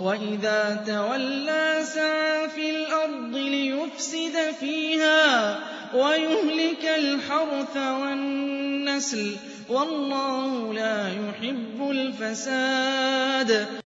وَإِذَا تَوَلَّىٰ سَعَىٰ فِي الْأَرْضِ لِيُفْسِدَ فِيهَا وَيُهْلِكَ الْحَرْثَ وَالنَّسْلَ ۗ وَاللَّهُ لَا يُحِبُّ الْفَسَادَ